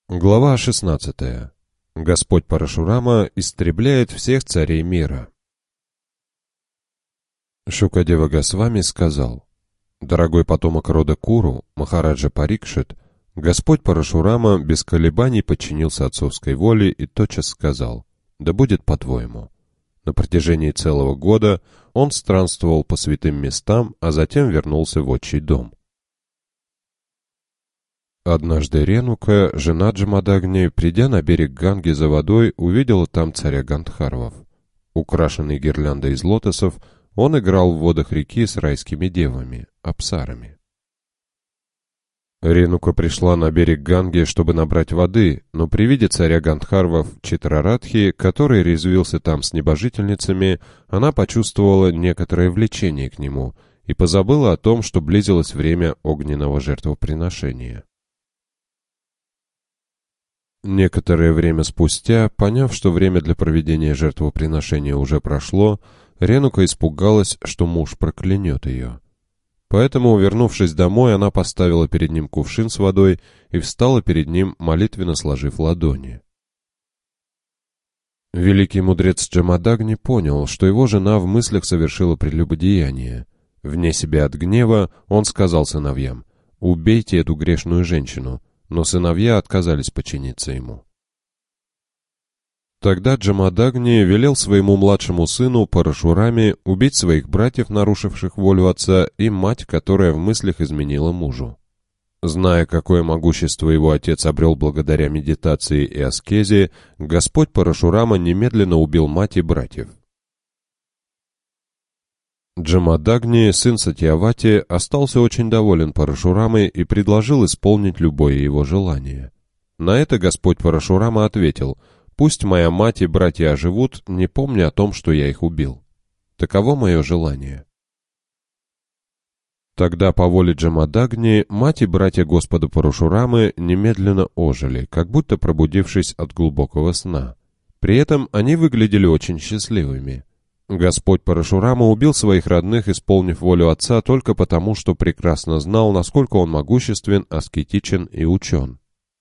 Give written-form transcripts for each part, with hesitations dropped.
Глава 16. Господь Парашурама истребляет всех царей мира. Шукадева Госвами сказал: «Дорогой потомок рода Куру, Махараджа Парикшит, Господь Парашурама без колебаний подчинился отцовской воле и тотчас сказал: да будет по-твоему». На протяжении целого года он странствовал по святым местам, а затем вернулся в отчий дом. Однажды Ренука, жена Джамадагни, придя на берег Ганги за водой, увидела там царя Гандхарвов. Украшенный гирляндой из лотосов, он играл в водах реки с райскими девами, апсарами. Ренука пришла на берег Ганги, чтобы набрать воды, но при виде царя Гандхарвов Читрарадхи, который резвился там с небожительницами, она почувствовала некоторое влечение к нему и позабыла о том, что близилось время огненного жертвоприношения. Некоторое время спустя, поняв, что время для проведения жертвоприношения уже прошло, Ренука испугалась, что муж проклянет ее. Поэтому, вернувшись домой, она поставила перед ним кувшин с водой и встала перед ним, молитвенно сложив ладони. Великий мудрец Джамадагни понял, что его жена в мыслях совершила прелюбодеяние. Вне себя от гнева он сказал сыновьям: «Убейте эту грешную женщину», но сыновья отказались подчиниться ему. Тогда Джамадагни велел своему младшему сыну Парашураме убить своих братьев, нарушивших волю отца, и мать, которая в мыслях изменила мужу. Зная, какое могущество его отец обрел благодаря медитации и аскезе, Господь Парашурама немедленно убил мать и братьев. Джамадагни, сын Сатьявати, остался очень доволен Парашурамой и предложил исполнить любое его желание. На это Господь Парашурама ответил: «Пусть моя мать и братья оживут, не помня о том, что я их убил. Таково мое желание». Тогда по воле Джамадагни мать и братья Господа Парашурамы немедленно ожили, как будто пробудившись от глубокого сна. При этом они выглядели очень счастливыми. Господь Парашурама убил своих родных, исполнив волю отца, только потому, что прекрасно знал, насколько он могуществен, аскетичен и учен.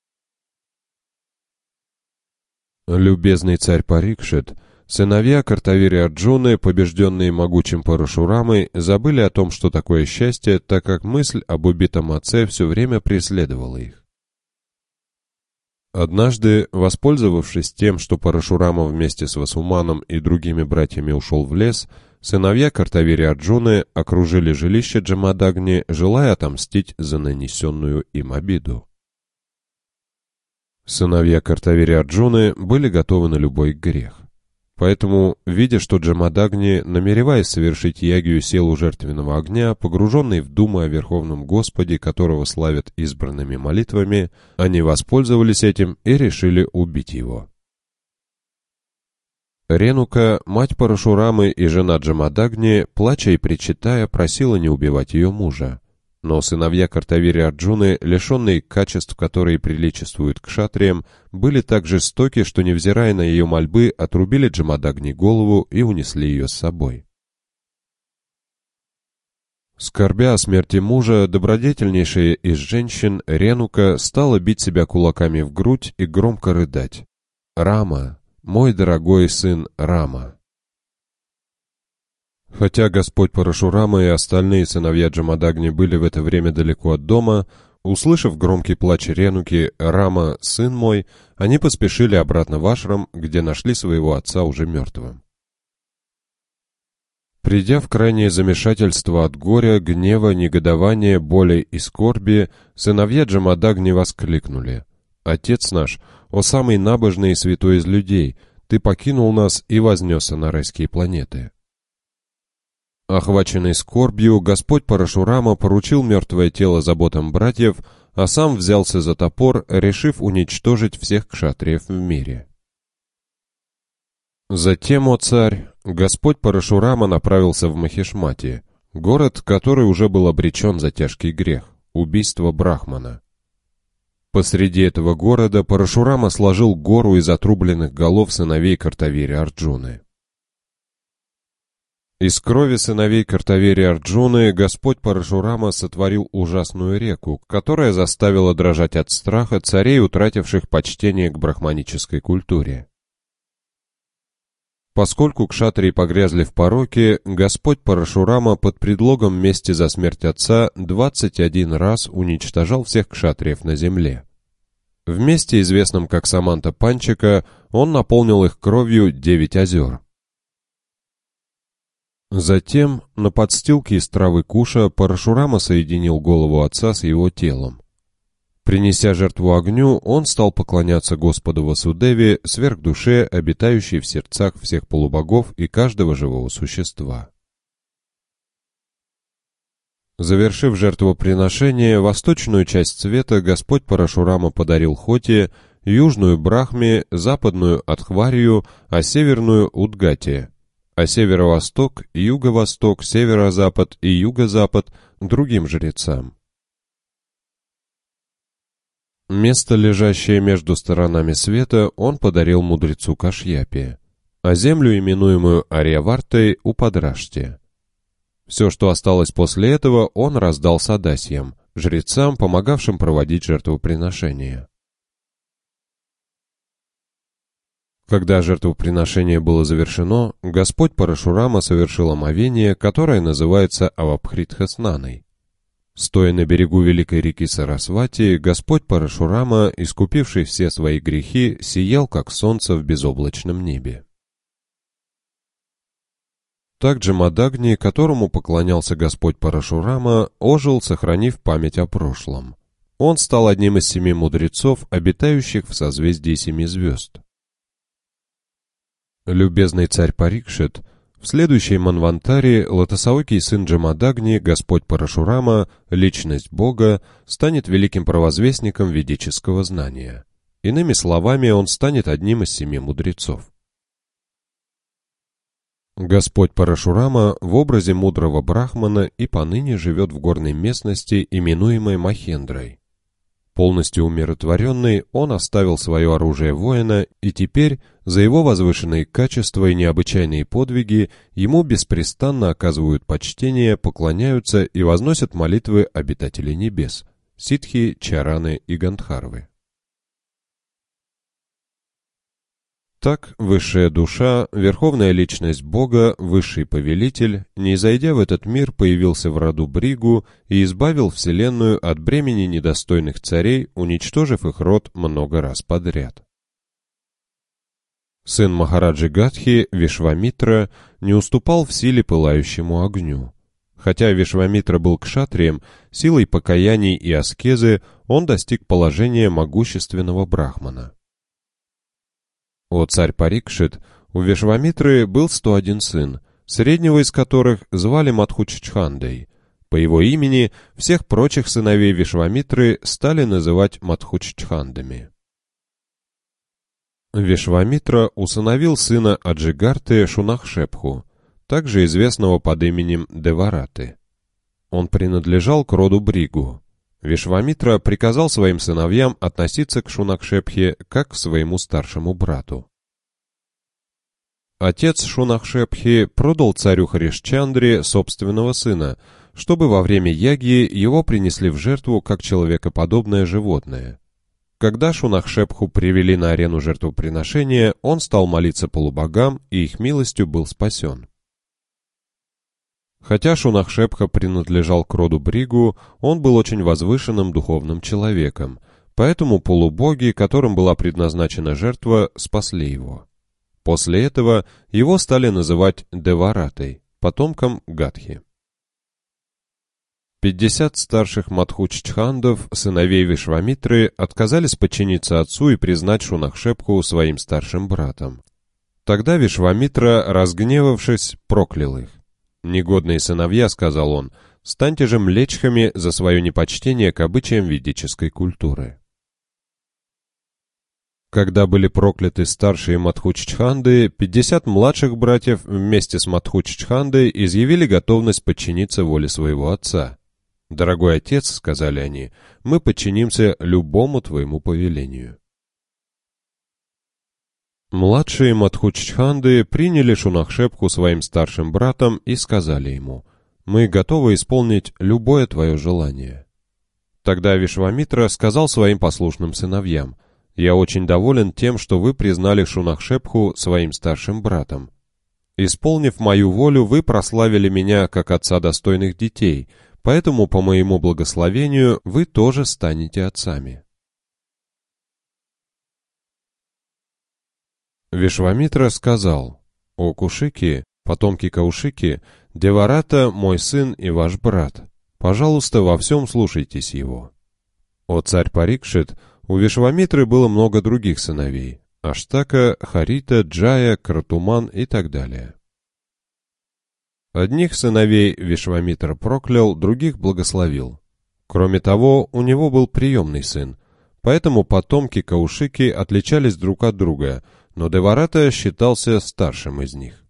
Любезный царь Парикшит, сыновья Картавири Арджуны, побежденные могучим Парашурамой, забыли о том, что такое счастье, так как мысль об убитом отце все время преследовала их. Однажды, воспользовавшись тем, что Парашурама вместе с Васуманом и другими братьями ушел в лес, сыновья Картавири Арджуны окружили жилище Джамадагни, желая отомстить за нанесенную им обиду. Сыновья Картавири Арджуны были готовы на любой грех. Поэтому, видя, что Джамадагни, намереваясь совершить ягью, сел у жертвенного огня, погруженный в думы о Верховном Господе, которого славят избранными молитвами, они воспользовались этим и решили убить его. Ренука, мать Парашурамы и жена Джамадагни, плача и причитая, просила не убивать ее мужа. Но сыновья Картавири Арджуны, лишенные качеств, которые приличествуют кшатриям, были так жестоки, что, невзирая на ее мольбы, отрубили Джамадагни голову и унесли ее с собой. Скорбя о смерти мужа, добродетельнейшая из женщин, Ренука, стала бить себя кулаками в грудь и громко рыдать: «Рама, мой дорогой сын Рама!» Хотя Господь Парашурама и остальные сыновья Джамадагни были в это время далеко от дома, услышав громкий плач Ренуки «Рама, сын мой», они поспешили обратно в ашрам, где нашли своего отца уже мертвым. Придя в крайнее замешательство от горя, гнева, негодования, боли и скорби, сыновья Джамадагни воскликнули: «Отец наш, о самый набожный и святой из людей, ты покинул нас и вознесся на райские планеты». Охваченный скорбью, Господь Парашурама поручил мертвое тело заботам братьев, а сам взялся за топор, решив уничтожить всех кшатриев в мире. Затем, о царь, Господь Парашурама направился в Махишмати, город, который уже был обречен за тяжкий грех — убийство Брахмана. Посреди этого города Парашурама сложил гору из отрубленных голов сыновей Картавири Арджуны. Из крови сыновей Картавери Арджуны Господь Парашурама сотворил ужасную реку, которая заставила дрожать от страха царей, утративших почтение к брахманической культуре. Поскольку кшатрии погрязли в пороке, Господь Парашурама под предлогом мести за смерть отца 21 раз уничтожал всех кшатриев на земле. В месте, известном как Саманта Панчака, он наполнил их кровью 9 озер. Затем на подстилке из травы куша Парашурама соединил голову отца с его телом. Принеся жертву огню, он стал поклоняться Господу Васудеве, сверхдуше, обитающей в сердцах всех полубогов и каждого живого существа. Завершив жертвоприношение, восточную часть света Господь Парашурама подарил Хоте, южную Брахме, западную Адхварию, а северную Удгате, а северо-восток, юго-восток, северо-запад и юго-запад другим жрецам. Место, лежащее между сторонами света, он подарил мудрецу Кашьяпе, а землю, именуемую Арьявартой, Упадраште. Все, что осталось после этого, он раздал садасьям, жрецам, помогавшим проводить жертвоприношения. Когда жертвоприношение было завершено, Господь Парашурама совершил омовение, которое называется Авабхритха-снаной. Стоя на берегу великой реки Сарасвати, Господь Парашурама, искупивший все свои грехи, сиял, как солнце в безоблачном небе. Также Мадагни, которому поклонялся Господь Парашурама, ожил, сохранив память о прошлом. Он стал одним из 7 мудрецов, обитающих в созвездии 7 звезд. Любезный царь Парикшит, в следующей Манвантаре лотосоокий сын Джамадагни, Господь Парашурама, личность Бога, станет великим провозвестником ведического знания. Иными словами, он станет одним из 7 мудрецов. Господь Парашурама в образе мудрого брахмана и поныне живет в горной местности, именуемой Махендрой. Полностью умиротворенный, он оставил свое оружие воина, и теперь за его возвышенные качества и необычайные подвиги ему беспрестанно оказывают почтение, поклоняются и возносят молитвы обитатели небес, ситхи, чараны и гандхарвы. Так, высшая душа, верховная личность Бога, высший повелитель, не зайдя в этот мир, появился в роду Бригу и избавил вселенную от бремени недостойных царей, уничтожив их род много раз подряд. Сын Махараджи Гадхи, Вишвамитра, не уступал в силе пылающему огню. Хотя Вишвамитра был кшатрием, силой покаяний и аскезы он достиг положения могущественного брахмана. О царь Парикшит, у Вишвамитры был 101 сын, среднего из которых звали Мадхуччхандой. По его имени всех прочих сыновей Вишвамитры стали называть Мадхуччхандами. Вишвамитра усыновил сына Аджигарты Шунахшепху, также известного под именем Девараты. Он принадлежал к роду Бригу. Вишвамитра приказал своим сыновьям относиться к Шунахшепхе как к своему старшему брату. Отец Шунахшепхи продал царю Харишчандре собственного сына, чтобы во время ягьи его принесли в жертву как человекоподобное животное. Когда Шунахшепху привели на арену жертвоприношения, он стал молиться полубогам и их милостью был спасен. Хотя Шунахшепха принадлежал к роду Бригу, он был очень возвышенным духовным человеком, поэтому полубоги, которым была предназначена жертва, спасли его. После этого его стали называть Деваратой, потомком Гадхи. 50 старших Мадхуччхандов, сыновей Вишвамитры, отказались подчиниться отцу и признать Шунахшепху своим старшим братом. Тогда Вишвамитра, разгневавшись, проклял их. «Негодные сыновья, — сказал он, — станьте же млечхами за свое непочтение к обычаям ведической культуры». Когда были прокляты старшие Мадхуччханды, 50 младших братьев вместе с Мадхуччхандой изъявили готовность подчиниться воле своего отца. «Дорогой отец, — сказали они, — мы подчинимся любому твоему повелению». Младшие Мадхучханды приняли Шунахшепху своим старшим братом и сказали ему: «Мы готовы исполнить любое твое желание». Тогда Вишвамитра сказал своим послушным сыновьям: «Я очень доволен тем, что вы признали Шунахшепху своим старшим братом. Исполнив мою волю, вы прославили меня как отца достойных детей, поэтому, по моему благословению, вы тоже станете отцами». Вишвамитра сказал: «О Кушики, потомки Каушики, Деварата мой сын и ваш брат. Пожалуйста, во всем слушайтесь его». О царь Парикшит, у Вишвамитры было много других сыновей: Аштака, Харита, Джая, Кратуман и так далее. Одних сыновей Вишвамитра проклял, других благословил. Кроме того, у него был приемный сын, поэтому потомки Каушики отличались друг от друга, но Деварата считался старшим из них.